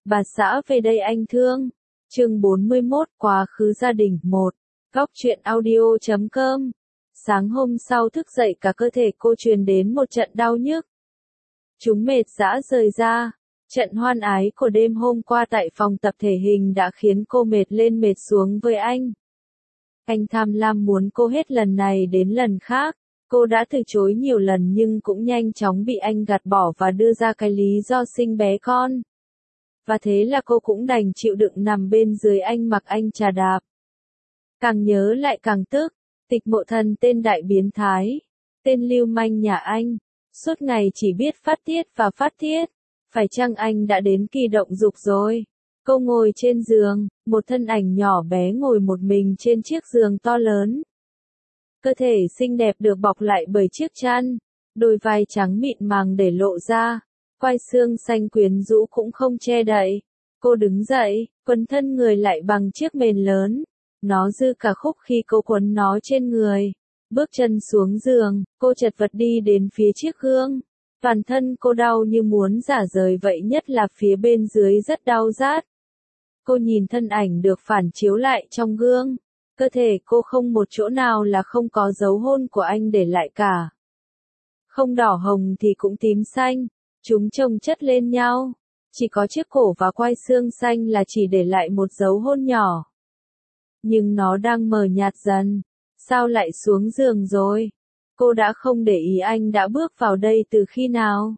Bà xã về đây anh thương. Chương 41 Quá khứ gia đình 1. Góc truyện audio.com. Sáng hôm sau thức dậy cả cơ thể cô truyền đến một trận đau nhức. Chúng mệt rã rời ra. Trận hoan ái của đêm hôm qua tại phòng tập thể hình đã khiến cô mệt lên mệt xuống với anh. Anh tham lam muốn cô hết lần này đến lần khác. Cô đã từ chối nhiều lần nhưng cũng nhanh chóng bị anh gạt bỏ và đưa ra cái lý do sinh bé con. Và thế là cô cũng đành chịu đựng nằm bên dưới anh mặc anh chà đạp. Càng nhớ lại càng tức, Tịch Mộ Thần tên đại biến thái, tên lưu manh nhà anh, suốt ngày chỉ biết phát tiết và phát tiết. Phải chăng anh đã đến kỳ động dục rồi? Cô ngồi trên giường, một thân ảnh nhỏ bé ngồi một mình trên chiếc giường to lớn. Cơ thể xinh đẹp được bọc lại bởi chiếc chăn, đôi vai trắng mịn màng để lộ ra, quai xương xanh quyến rũ cũng không che đậy. Cô đứng dậy, quấn thân người lại bằng chiếc mền lớn. Nó dư cả khúc khi cô quấn nó trên người. Bước chân xuống giường, cô chật vật đi đến phía chiếc gương. Toàn thân cô đau như muốn rả rời vậy, nhất là phía bên dưới rất đau rát. Cô nhìn thân ảnh được phản chiếu lại trong gương. Cơ thể cô không một chỗ nào là không có dấu hôn của anh để lại cả. Không đỏ hồng thì cũng tím xanh, chúng chồng chất lên nhau. Chỉ có chiếc cổ và quai xương xanh là chỉ để lại một dấu hôn nhỏ. Nhưng nó đang mờ nhạt dần. Sao lại xuống giường rồi? Cô đã không để ý anh đã bước vào đây từ khi nào.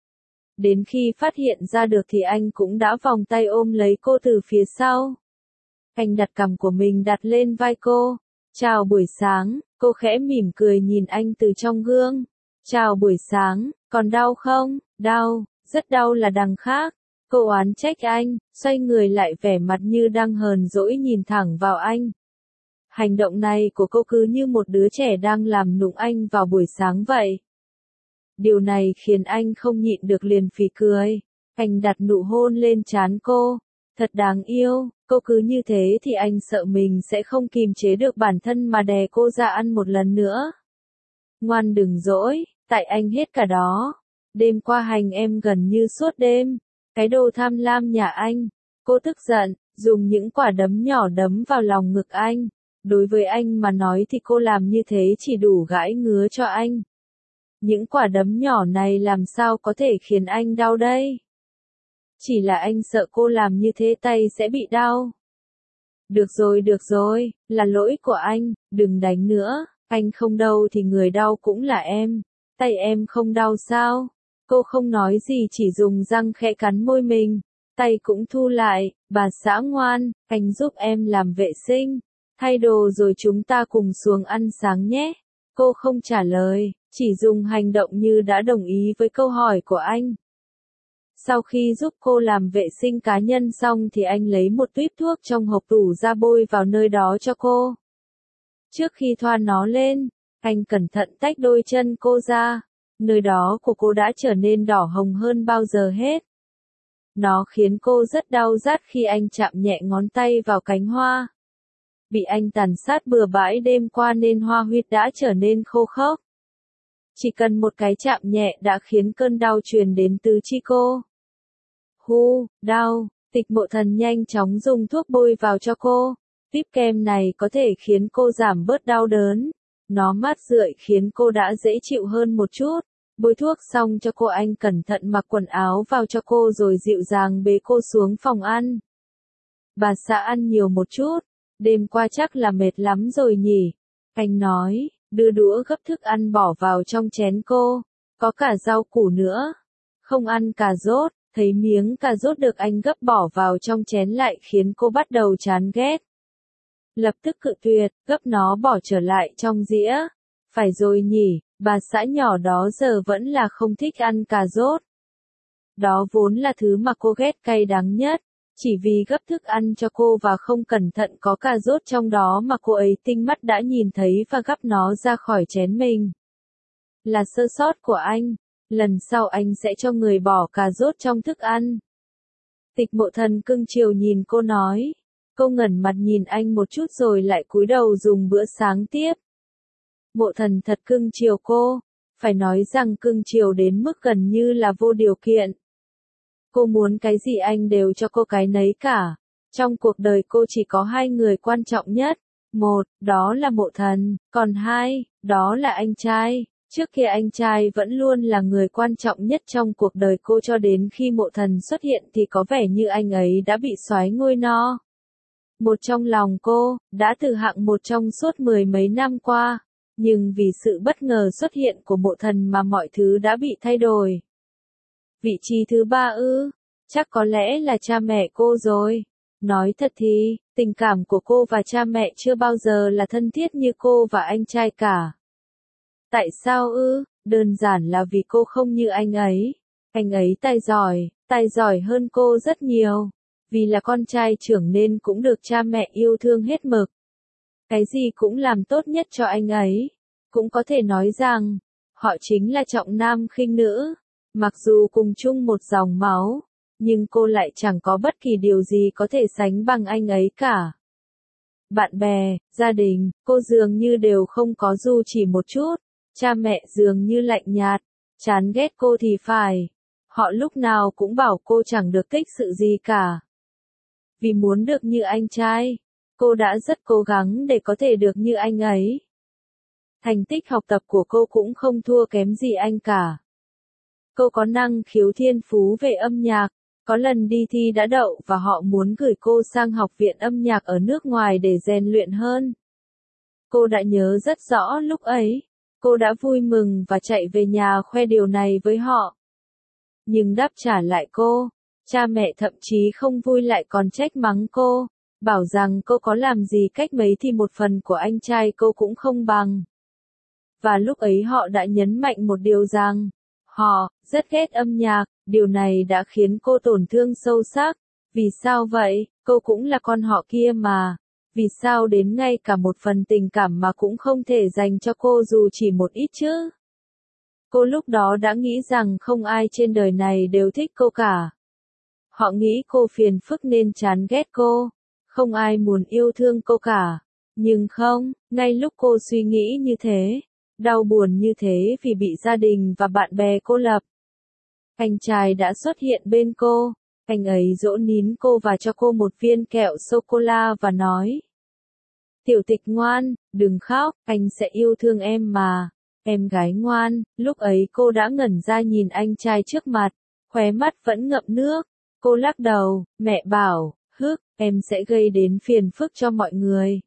Đến khi phát hiện ra được thì anh cũng đã vòng tay ôm lấy cô từ phía sau. Anh đặt cằm của mình đặt lên vai cô. Chào buổi sáng, cô khẽ mỉm cười nhìn anh từ trong gương. Chào buổi sáng, còn đau không? Đau, rất đau là đằng khác. Cô oán trách anh, xoay người lại vẻ mặt như đang hờn dỗi nhìn thẳng vào anh. Hành động này của cô cứ như một đứa trẻ đang làm nũng anh vào buổi sáng vậy. Điều này khiến anh không nhịn được liền phì cười. Anh đặt nụ hôn lên trán cô. Thật đáng yêu, cô cứ như thế thì anh sợ mình sẽ không kìm chế được bản thân mà đè cô ra ăn một lần nữa. Ngoan đừng dỗi, tại anh hết cả đó. Đêm qua hành em gần như suốt đêm. Cái đồ tham lam nhà anh. Cô tức giận, dùng những quả đấm nhỏ đấm vào lòng ngực anh. Đối với anh mà nói thì cô làm như thế chỉ đủ gãi ngứa cho anh. Những quả đấm nhỏ này làm sao có thể khiến anh đau đây? Chỉ là anh sợ cô làm như thế tay sẽ bị đau. Được rồi, là lỗi của anh, đừng đánh nữa. Anh không đau thì người đau cũng là em. Tay em không đau sao? Cô không nói gì chỉ dùng răng khẽ cắn môi mình. Tay cũng thu lại. Bà xã ngoan, anh giúp em làm vệ sinh. Thay đồ rồi chúng ta cùng xuống ăn sáng nhé. Cô không trả lời, chỉ dùng hành động như đã đồng ý với câu hỏi của anh. Sau khi giúp cô làm vệ sinh cá nhân xong thì anh lấy một tuýp thuốc trong hộp tủ ra bôi vào nơi đó cho cô. Trước khi thoa nó lên, anh cẩn thận tách đôi chân cô ra. Nơi đó của cô đã trở nên đỏ hồng hơn bao giờ hết. Nó khiến cô rất đau rát khi anh chạm nhẹ ngón tay vào cánh hoa. Bị anh tàn sát bừa bãi đêm qua nên hoa huyệt đã trở nên khô khốc. Chỉ cần một cái chạm nhẹ đã khiến cơn đau truyền đến tứ chi cô. Đau, Tịch Mộ Thần nhanh chóng dùng thuốc bôi vào cho cô. Tiếp kem này có thể khiến cô giảm bớt đau đớn. Nó mát rượi khiến cô đã dễ chịu hơn một chút. Bôi thuốc xong cho cô anh cẩn thận mặc quần áo vào cho cô rồi dịu dàng bế cô xuống phòng ăn. Bà xã ăn nhiều một chút. Đêm qua chắc là mệt lắm rồi nhỉ? Anh nói, đưa đũa gấp thức ăn bỏ vào trong chén cô. Có cả rau củ nữa. Không ăn cà rốt, thấy miếng cà rốt được anh gấp bỏ vào trong chén lại khiến cô bắt đầu chán ghét. Lập tức cự tuyệt, gấp nó bỏ trở lại trong dĩa. Phải rồi nhỉ, bà xã nhỏ đó giờ vẫn là không thích ăn cà rốt. Đó vốn là thứ mà cô ghét cay đắng nhất. Chỉ vì gấp thức ăn cho cô và không cẩn thận có cà rốt trong đó mà cô ấy tinh mắt đã nhìn thấy và gắp nó ra khỏi chén mình. Là sơ sót của anh. Lần sau anh sẽ cho người bỏ cà rốt trong thức ăn. Tịch Mộ Thần cưng chiều nhìn cô nói. Cô ngẩng mặt nhìn anh một chút rồi lại cúi đầu dùng bữa sáng tiếp. Mộ Thần thật cưng chiều cô. Phải nói rằng cưng chiều đến mức gần như là vô điều kiện. Cô muốn cái gì anh đều cho cô cái nấy cả. Trong cuộc đời cô chỉ có hai người quan trọng nhất. Một, đó là Mộ Thần, còn hai, đó là anh trai. Trước kia anh trai vẫn luôn là người quan trọng nhất trong cuộc đời cô cho đến khi Mộ Thần xuất hiện thì có vẻ như anh ấy đã bị soái ngôi no. Một trong lòng cô, đã từ hạng một trong suốt mười mấy năm qua. Nhưng vì sự bất ngờ xuất hiện của Mộ Thần mà mọi thứ đã bị thay đổi. Vị trí thứ ba ư? Chắc có lẽ là cha mẹ cô rồi. Nói thật thì, tình cảm của cô và cha mẹ chưa bao giờ là thân thiết như cô và anh trai cả. Tại sao ư? Đơn giản là vì cô không như anh ấy. Anh ấy tài giỏi hơn cô rất nhiều. Vì là con trai trưởng nên cũng được cha mẹ yêu thương hết mực. Cái gì cũng làm tốt nhất cho anh ấy. Cũng có thể nói rằng, họ chính là trọng nam khinh nữ. Mặc dù cùng chung một dòng máu, nhưng cô lại chẳng có bất kỳ điều gì có thể sánh bằng anh ấy cả. Bạn bè, gia đình, cô dường như đều không có dù chỉ một chút. Cha mẹ dường như lạnh nhạt, chán ghét cô thì phải. Họ lúc nào cũng bảo cô chẳng được tích sự gì cả. Vì muốn được như anh trai, cô đã rất cố gắng để có thể được như anh ấy. Thành tích học tập của cô cũng không thua kém gì anh cả. Cô có năng khiếu thiên phú về âm nhạc, có lần đi thi đã đậu và họ muốn gửi cô sang học viện âm nhạc ở nước ngoài để rèn luyện hơn. Cô đã nhớ rất rõ lúc ấy, cô đã vui mừng và chạy về nhà khoe điều này với họ. Nhưng đáp trả lại cô, cha mẹ thậm chí không vui lại còn trách mắng cô, bảo rằng cô có làm gì cách mấy thì một phần của anh trai cô cũng không bằng. Và lúc ấy họ đã nhấn mạnh một điều rằng, họ rất ghét âm nhạc, điều này đã khiến cô tổn thương sâu sắc. Vì sao vậy? Cô cũng là con họ kia mà. Vì sao đến ngay cả một phần tình cảm mà cũng không thể dành cho cô dù chỉ một ít chứ? Cô lúc đó đã nghĩ rằng không ai trên đời này đều thích cô cả. Họ nghĩ cô phiền phức nên chán ghét cô. Không ai muốn yêu thương cô cả. Nhưng không, ngay lúc cô suy nghĩ như thế, đau buồn như thế vì bị gia đình và bạn bè cô lập, anh trai đã xuất hiện bên cô. Anh ấy dỗ nín cô và cho cô một viên kẹo sô-cô-la và nói: Tiểu Tịch ngoan, đừng khóc, anh sẽ yêu thương em mà. Em gái ngoan. Lúc ấy cô đã ngẩn ra nhìn anh trai trước mặt, khóe mắt vẫn ngậm nước. Cô lắc đầu, mẹ bảo, em sẽ gây đến phiền phức cho mọi người.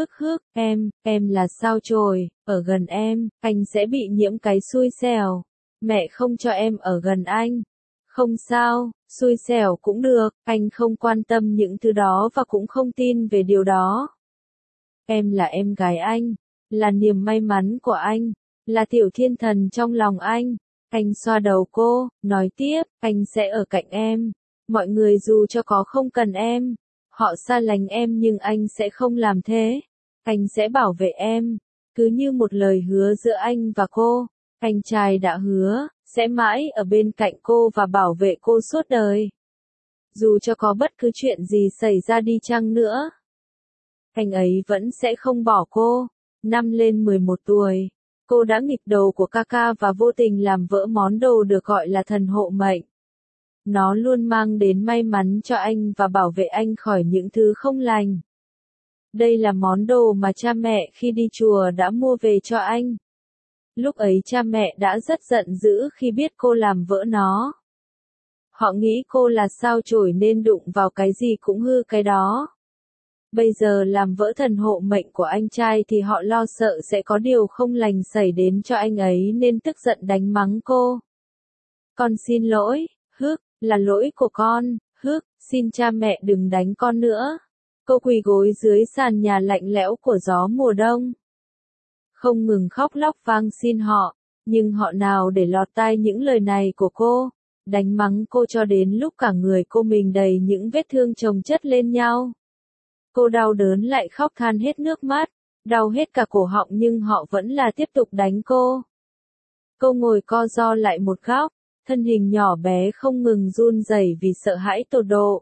Em là sao chổi, ở gần em, anh sẽ bị nhiễm cái xui xẻo. Mẹ không cho em ở gần anh. Không sao, xui xẻo cũng được, anh không quan tâm những thứ đó và cũng không tin về điều đó. Em là em gái anh, là niềm may mắn của anh, là tiểu thiên thần trong lòng anh. Anh xoa đầu cô, nói tiếp, anh sẽ ở cạnh em. Mọi người dù cho có không cần em, họ xa lánh em nhưng anh sẽ không làm thế. Anh sẽ bảo vệ em. Cứ như một lời hứa giữa anh và cô. Anh trai đã hứa, sẽ mãi ở bên cạnh cô và bảo vệ cô suốt đời. Dù cho có bất cứ chuyện gì xảy ra đi chăng nữa, anh ấy vẫn sẽ không bỏ cô. Năm lên 11 tuổi, cô đã nghịch đầu của Kaka và vô tình làm vỡ món đồ được gọi là thần hộ mệnh. Nó luôn mang đến may mắn cho anh và bảo vệ anh khỏi những thứ không lành. Đây là món đồ mà cha mẹ khi đi chùa đã mua về cho anh. Lúc ấy cha mẹ đã rất giận dữ khi biết cô làm vỡ nó. Họ nghĩ cô là sao chổi nên đụng vào cái gì cũng hư cái đó. Bây giờ làm vỡ thần hộ mệnh của anh trai thì họ lo sợ sẽ có điều không lành xảy đến cho anh ấy nên tức giận đánh mắng cô. Con xin lỗi, là lỗi của con, xin cha mẹ đừng đánh con nữa. Cô quỳ gối dưới sàn nhà lạnh lẽo của gió mùa đông. Không ngừng khóc lóc van xin họ, nhưng họ nào để lọt tai những lời này của cô, đánh mắng cô cho đến lúc cả người cô mình đầy những vết thương chồng chất lên nhau. Cô đau đớn lại khóc than hết nước mắt, đau hết cả cổ họng nhưng họ vẫn là tiếp tục đánh cô. Cô ngồi co ro lại một góc, thân hình nhỏ bé không ngừng run rẩy vì sợ hãi tột độ.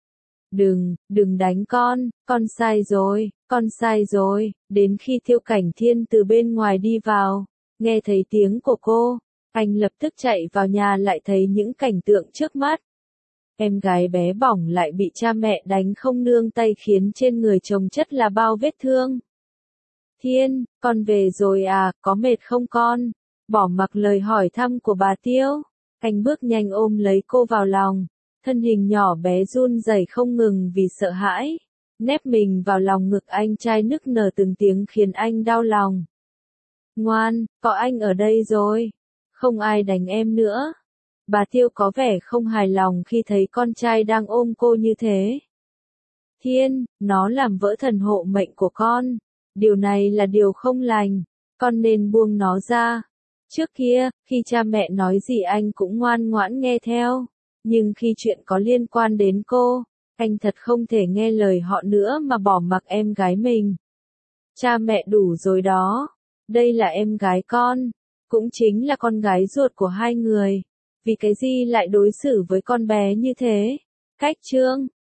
Đừng đánh con sai rồi, đến khi Thiêu Cảnh Thiên từ bên ngoài đi vào, nghe thấy tiếng của cô, anh lập tức chạy vào nhà lại thấy những cảnh tượng trước mắt. Em gái bé bỏng lại bị cha mẹ đánh không nương tay khiến trên người chồng chất là bao vết thương. Thiên, con về rồi à, có mệt không con? Bỏ mặc lời hỏi thăm của bà Tiêu, anh bước nhanh ôm lấy cô vào lòng, thân hình nhỏ bé run rẩy không ngừng vì sợ hãi, nép mình vào lòng ngực anh trai nức nở từng tiếng khiến anh đau lòng. Ngoan, có anh ở đây rồi, không ai đánh em nữa. Bà Tiêu có vẻ không hài lòng khi thấy con trai đang ôm cô như thế. Thiên, nó làm vỡ thần hộ mệnh của con. Điều này là điều không lành, con nên buông nó ra. Trước kia, khi cha mẹ nói gì anh cũng ngoan ngoãn nghe theo. Nhưng khi chuyện có liên quan đến cô, anh thật không thể nghe lời họ nữa mà bỏ mặc em gái mình. Cha mẹ đủ rồi đó. Đây là em gái con, cũng chính là con gái ruột của hai người. Vì cái gì lại đối xử với con bé như thế? Cách chương